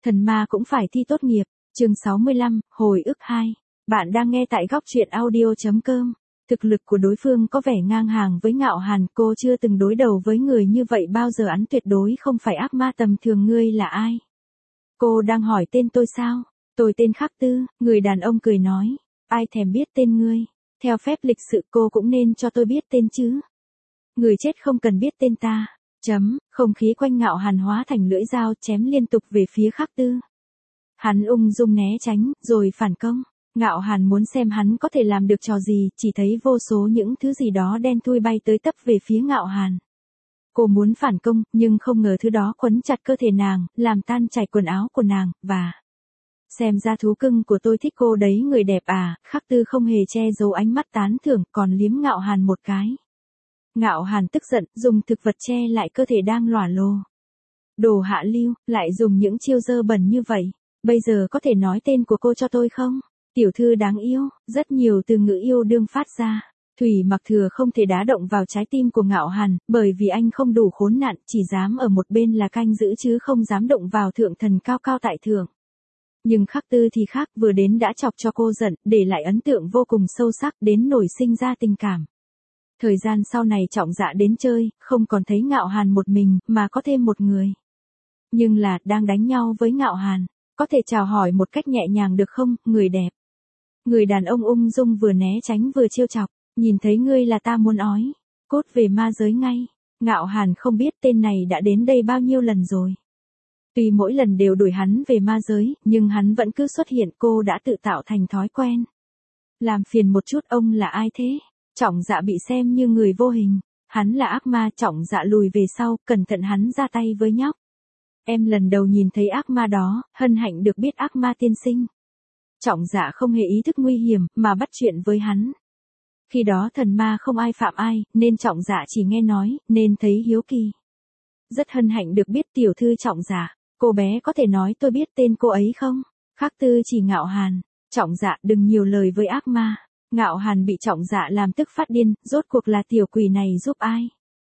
Thần ma cũng phải thi tốt nghiệp. Chương 65, hồi ức 2. Bạn đang nghe tại góc truyện audio.com. Thực lực của đối phương có vẻ ngang hàng với Ngạo Hàn, cô chưa từng đối đầu với người như vậy bao giờ, hắn tuyệt đối không phải ác ma tầm thường. Ngươi là ai? Cô đang hỏi tên tôi sao? Tôi tên Khắc Tư, người đàn ông cười nói. Ai thèm biết tên ngươi? Theo phép lịch sự cô cũng nên cho tôi biết tên chứ. Người chết không cần biết tên ta. Không khí quanh Ngạo Hàn hóa thành lưỡi dao chém liên tục về phía Khắc Tư. Hắn ung dung né tránh, rồi phản công. Ngạo Hàn muốn xem hắn có thể làm được trò gì, chỉ thấy vô số những thứ gì đó đen thui bay tới tấp về phía Ngạo Hàn. Cô muốn phản công, nhưng không ngờ thứ đó quấn chặt cơ thể nàng, làm tan chảy quần áo của nàng, và... Xem ra thú cưng của tôi thích cô đấy người đẹp à. Khắc Tư không hề che giấu ánh mắt tán thưởng, còn liếm Ngạo Hàn một cái. Ngạo Hàn tức giận, dùng thực vật che lại cơ thể đang lỏa lồ. Đồ hạ lưu, lại dùng những chiêu dơ bẩn như vậy. Bây giờ có thể nói tên của cô cho tôi không? Tiểu thư đáng yêu, rất nhiều từ ngữ yêu đương phát ra. Thủy Mặc Thừa không thể đá động vào trái tim của Ngạo Hàn, bởi vì anh không đủ khốn nạn, chỉ dám ở một bên là canh giữ chứ không dám động vào thượng thần cao cao tại thượng. Nhưng Khắc Tư thì khác, vừa đến đã chọc cho cô giận, để lại ấn tượng vô cùng sâu sắc, đến nổi sinh ra tình cảm. Thời gian sau này Trọng Dạ đến chơi, không còn thấy Ngạo Hàn một mình, mà có thêm một người. Nhưng là, đang đánh nhau với Ngạo Hàn. Có thể chào hỏi một cách nhẹ nhàng được không, người đẹp? Người đàn ông ung dung vừa né tránh vừa trêu chọc. Nhìn thấy ngươi là ta muốn ói. Cút về ma giới ngay. Ngạo Hàn không biết tên này đã đến đây bao nhiêu lần rồi. Tuy mỗi lần đều đuổi hắn về ma giới, nhưng hắn vẫn cứ xuất hiện, cô đã tự tạo thành thói quen. Làm phiền một chút, ông là ai thế? Trọng Dạ bị xem như người vô hình. Hắn là ác ma. Trọng Dạ lùi về sau, cẩn thận hắn ra tay với nhóc. Em lần đầu nhìn thấy ác ma đó, hân hạnh được biết ác ma tiên sinh. Trọng Dạ không hề ý thức nguy hiểm, mà bắt chuyện với hắn. Khi đó thần ma không ai phạm ai, nên Trọng Dạ chỉ nghe nói, nên thấy hiếu kỳ. Rất hân hạnh được biết tiểu thư Trọng Dạ. Cô bé có thể nói tôi biết tên cô ấy không? Khắc Tư chỉ Ngạo Hàn. Trọng Dạ đừng nhiều lời với ác ma. Ngạo Hàn bị Trọng Dạ làm tức phát điên, rốt cuộc là tiểu quỷ này giúp ai?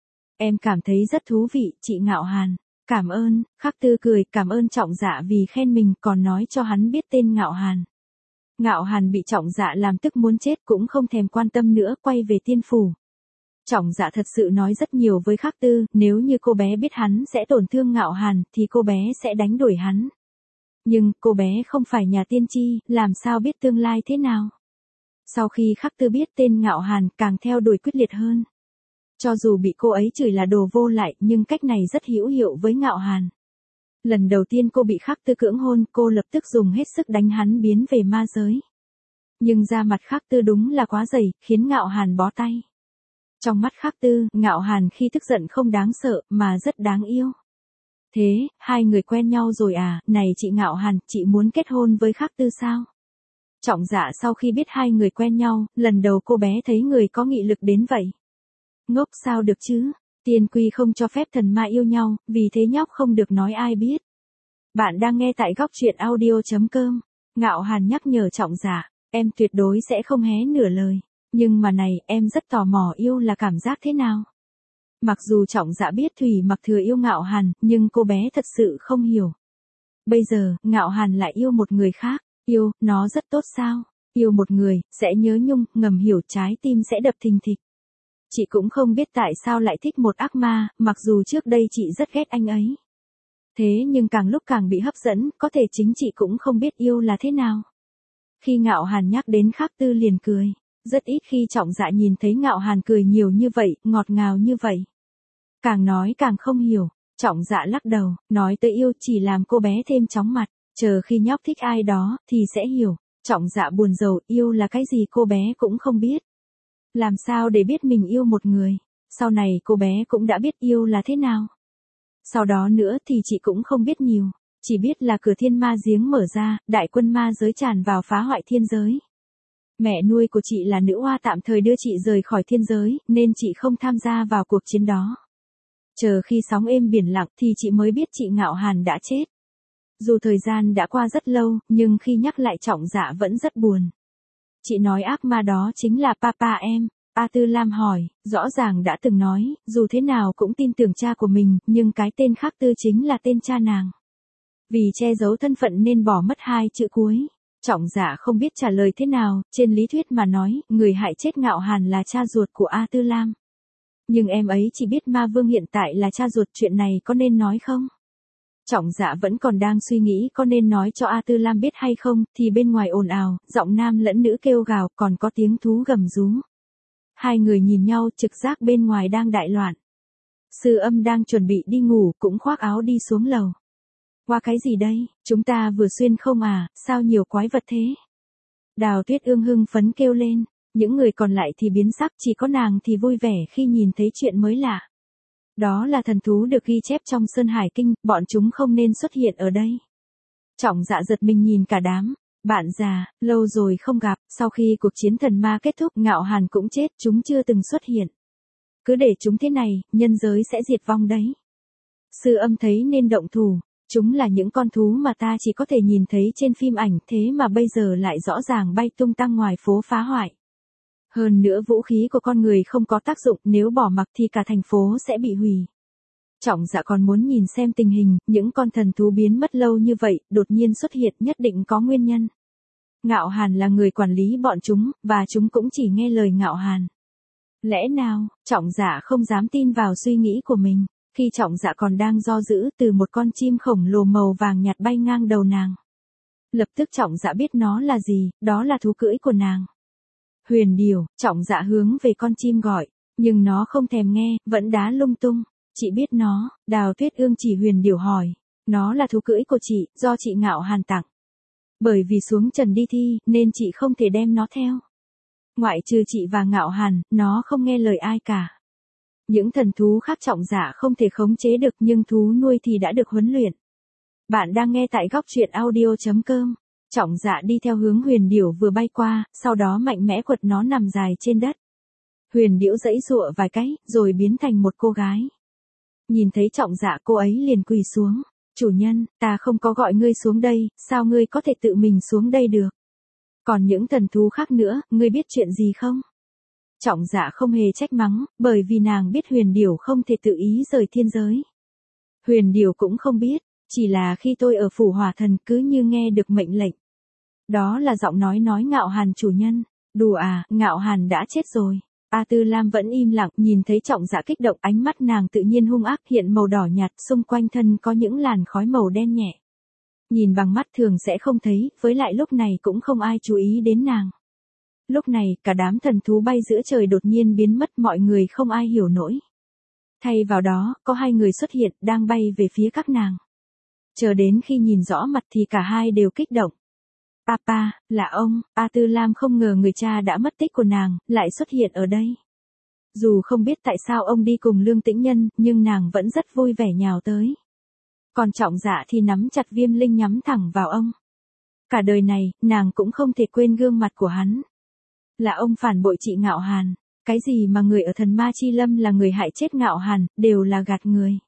Em cảm thấy rất thú vị, chị Ngạo Hàn. Cảm ơn. Khắc Tư cười, cảm ơn Trọng Dạ vì khen mình, còn nói cho hắn biết tên Ngạo Hàn. Ngạo Hàn bị Trọng Dạ làm tức muốn chết, cũng không thèm quan tâm nữa, quay về tiên phủ. Trọng Dạ thật sự nói rất nhiều với Khắc Tư, nếu như cô bé biết hắn sẽ tổn thương Ngạo Hàn, thì cô bé sẽ đánh đuổi hắn. Nhưng, cô bé không phải nhà tiên tri, làm sao biết tương lai thế nào? Sau khi Khắc Tư biết tên Ngạo Hàn, càng theo đuổi quyết liệt hơn. Cho dù bị cô ấy chửi là đồ vô lại, nhưng cách này rất hữu hiệu với Ngạo Hàn. Lần đầu tiên cô bị Khắc Tư cưỡng hôn, cô lập tức dùng hết sức đánh hắn biến về ma giới. Nhưng da mặt Khắc Tư đúng là quá dày, khiến Ngạo Hàn bó tay. Trong mắt Khắc Tư, Ngạo Hàn khi tức giận không đáng sợ, mà rất đáng yêu. Thế, hai người quen nhau rồi à? Này chị Ngạo Hàn, chị muốn kết hôn với Khắc Tư sao? Trọng Dạ sau khi biết hai người quen nhau, lần đầu cô bé thấy người có nghị lực đến vậy. Ngốc sao được chứ? Tiên quy không cho phép thần ma yêu nhau, vì thế nhóc không được nói ai biết. Bạn đang nghe tại góc truyện audio.com. Ngạo Hàn nhắc nhở Trọng Dạ, em tuyệt đối sẽ không hé nửa lời. Nhưng mà này, em rất tò mò yêu là cảm giác thế nào? Mặc dù Trọng Dạ biết Thủy Mặc Thừa yêu Ngạo Hàn, nhưng cô bé thật sự không hiểu. Bây giờ, Ngạo Hàn lại yêu một người khác. Yêu, nó rất tốt sao? Yêu một người, sẽ nhớ nhung, ngầm hiểu, trái tim sẽ đập thình thịch. Chị cũng không biết tại sao lại thích một ác ma, mặc dù trước đây chị rất ghét anh ấy. Thế nhưng càng lúc càng bị hấp dẫn, có thể chính chị cũng không biết yêu là thế nào. Khi Ngạo Hàn nhắc đến Khắc Tư liền cười. Rất ít khi Trọng Dạ nhìn thấy Ngạo Hàn cười nhiều như vậy, ngọt ngào như vậy. Càng nói càng không hiểu. Trọng Dạ lắc đầu, nói tới yêu chỉ làm cô bé thêm chóng mặt. Chờ khi nhóc thích ai đó, thì sẽ hiểu. Trọng Dạ buồn rầu, yêu là cái gì cô bé cũng không biết. Làm sao để biết mình yêu một người? Sau này cô bé cũng đã biết yêu là thế nào. Sau đó nữa thì chị cũng không biết nhiều. Chỉ biết là cửa thiên ma giếng mở ra, đại quân ma giới tràn vào phá hoại thiên giới. Mẹ nuôi của chị là nữ oa tạm thời đưa chị rời khỏi thiên giới, nên chị không tham gia vào cuộc chiến đó. Chờ khi sóng êm biển lặng thì chị mới biết chị Ngạo Hàn đã chết. Dù thời gian đã qua rất lâu, nhưng khi nhắc lại Trọng Dạ vẫn rất buồn. Chị nói ác ma đó chính là papa em. A Tư Lam hỏi, rõ ràng đã từng nói, dù thế nào cũng tin tưởng cha của mình, nhưng cái tên Khắc Tư chính là tên cha nàng. Vì che giấu thân phận nên bỏ mất hai chữ cuối. Trọng Dạ không biết trả lời thế nào, trên lý thuyết mà nói, người hại chết Ngạo Hàn là cha ruột của A Tư Lam. Nhưng em ấy chỉ biết Ma Vương hiện tại là cha ruột, chuyện này có nên nói không? Trọng Dạ vẫn còn đang suy nghĩ có nên nói cho A Tư Lam biết hay không, thì bên ngoài ồn ào, giọng nam lẫn nữ kêu gào, còn có tiếng thú gầm rú. Hai người nhìn nhau, trực giác bên ngoài đang đại loạn. Sư Âm đang chuẩn bị đi ngủ, cũng khoác áo đi xuống lầu. Qua cái gì đây, chúng ta vừa xuyên không à, sao nhiều quái vật thế? Đào Tuyết Ương hưng phấn kêu lên, những người còn lại thì biến sắc, chỉ có nàng thì vui vẻ khi nhìn thấy chuyện mới lạ. Đó là thần thú được ghi chép trong Sơn Hải Kinh, bọn chúng không nên xuất hiện ở đây. Trọng Dạ giật mình nhìn cả đám, bạn già, lâu rồi không gặp, sau khi cuộc chiến thần ma kết thúc Ngạo Hàn cũng chết, chúng chưa từng xuất hiện. Cứ để chúng thế này, nhân giới sẽ diệt vong đấy. Sư Âm thấy nên động thủ, chúng là những con thú mà ta chỉ có thể nhìn thấy trên phim ảnh, thế mà bây giờ lại rõ ràng bay tung tăng ngoài phố phá hoại. Hơn nữa vũ khí của con người không có tác dụng, nếu bỏ mặc thì cả thành phố sẽ bị hủy. Trọng Dạ còn muốn nhìn xem tình hình, những con thần thú biến mất lâu như vậy, đột nhiên xuất hiện nhất định có nguyên nhân. Ngạo Hàn là người quản lý bọn chúng, và chúng cũng chỉ nghe lời Ngạo Hàn. Lẽ nào, Trọng Dạ không dám tin vào suy nghĩ của mình. Khi Trọng Dạ còn đang do dự, từ một con chim khổng lồ màu vàng nhạt bay ngang đầu nàng. Lập tức Trọng Dạ biết nó là gì, đó là thú cưỡi của nàng. Huyền điểu, Trọng Dạ hướng về con chim gọi, nhưng nó không thèm nghe, vẫn đá lung tung. Chị biết nó, Đào Tuyết Ương chỉ huyền điểu hỏi. Nó là thú cưỡi của chị, do chị Ngạo Hàn tặng. Bởi vì xuống trần đi thi, nên chị không thể đem nó theo. Ngoại trừ chị và Ngạo Hàn, nó không nghe lời ai cả. Những thần thú khác Trọng Dạ không thể khống chế được, nhưng thú nuôi thì đã được huấn luyện. Bạn đang nghe tại góc truyện audio.com. Trọng Dạ đi theo hướng huyền điểu vừa bay qua, sau đó mạnh mẽ quật nó nằm dài trên đất. Huyền điểu giãy giụa vài cái, rồi biến thành một cô gái. Nhìn thấy Trọng Dạ, cô ấy liền quỳ xuống. Chủ nhân, ta không có gọi ngươi xuống đây, sao ngươi có thể tự mình xuống đây được? Còn những thần thú khác nữa, ngươi biết chuyện gì không? Trọng Dạ không hề trách mắng, bởi vì nàng biết huyền điểu không thể tự ý rời thiên giới. Huyền điểu cũng không biết, chỉ là khi tôi ở phủ hỏa thần cứ như nghe được mệnh lệnh. Đó là giọng nói Ngạo Hàn chủ nhân. Đùa à, Ngạo Hàn đã chết rồi. A Tư Lam vẫn im lặng, nhìn thấy Trọng Dạ kích động, ánh mắt nàng tự nhiên hung ác, hiện màu đỏ nhạt, xung quanh thân có những làn khói màu đen nhẹ. Nhìn bằng mắt thường sẽ không thấy, với lại lúc này cũng không ai chú ý đến nàng. Lúc này, cả đám thần thú bay giữa trời đột nhiên biến mất, mọi người không ai hiểu nổi. Thay vào đó, có hai người xuất hiện, đang bay về phía các nàng. Chờ đến khi nhìn rõ mặt thì cả hai đều kích động. Papa, là ông. A Tư Lam không ngờ người cha đã mất tích của nàng, lại xuất hiện ở đây. Dù không biết tại sao ông đi cùng Lương Tĩnh Nhân, nhưng nàng vẫn rất vui vẻ nhào tới. Còn Trọng Dạ thì nắm chặt viêm linh nhắm thẳng vào ông. Cả đời này, nàng cũng không thể quên gương mặt của hắn. Là ông phản bội chị Ngạo Hàn. Cái gì mà người ở thần ma chi lâm là người hại chết Ngạo Hàn, đều là gạt người.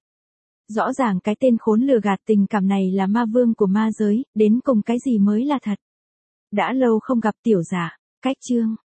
Rõ ràng cái tên khốn lừa gạt tình cảm này là ma vương của ma giới, đến cùng cái gì mới là thật. Đã lâu không gặp tiểu Dạ, cách chương.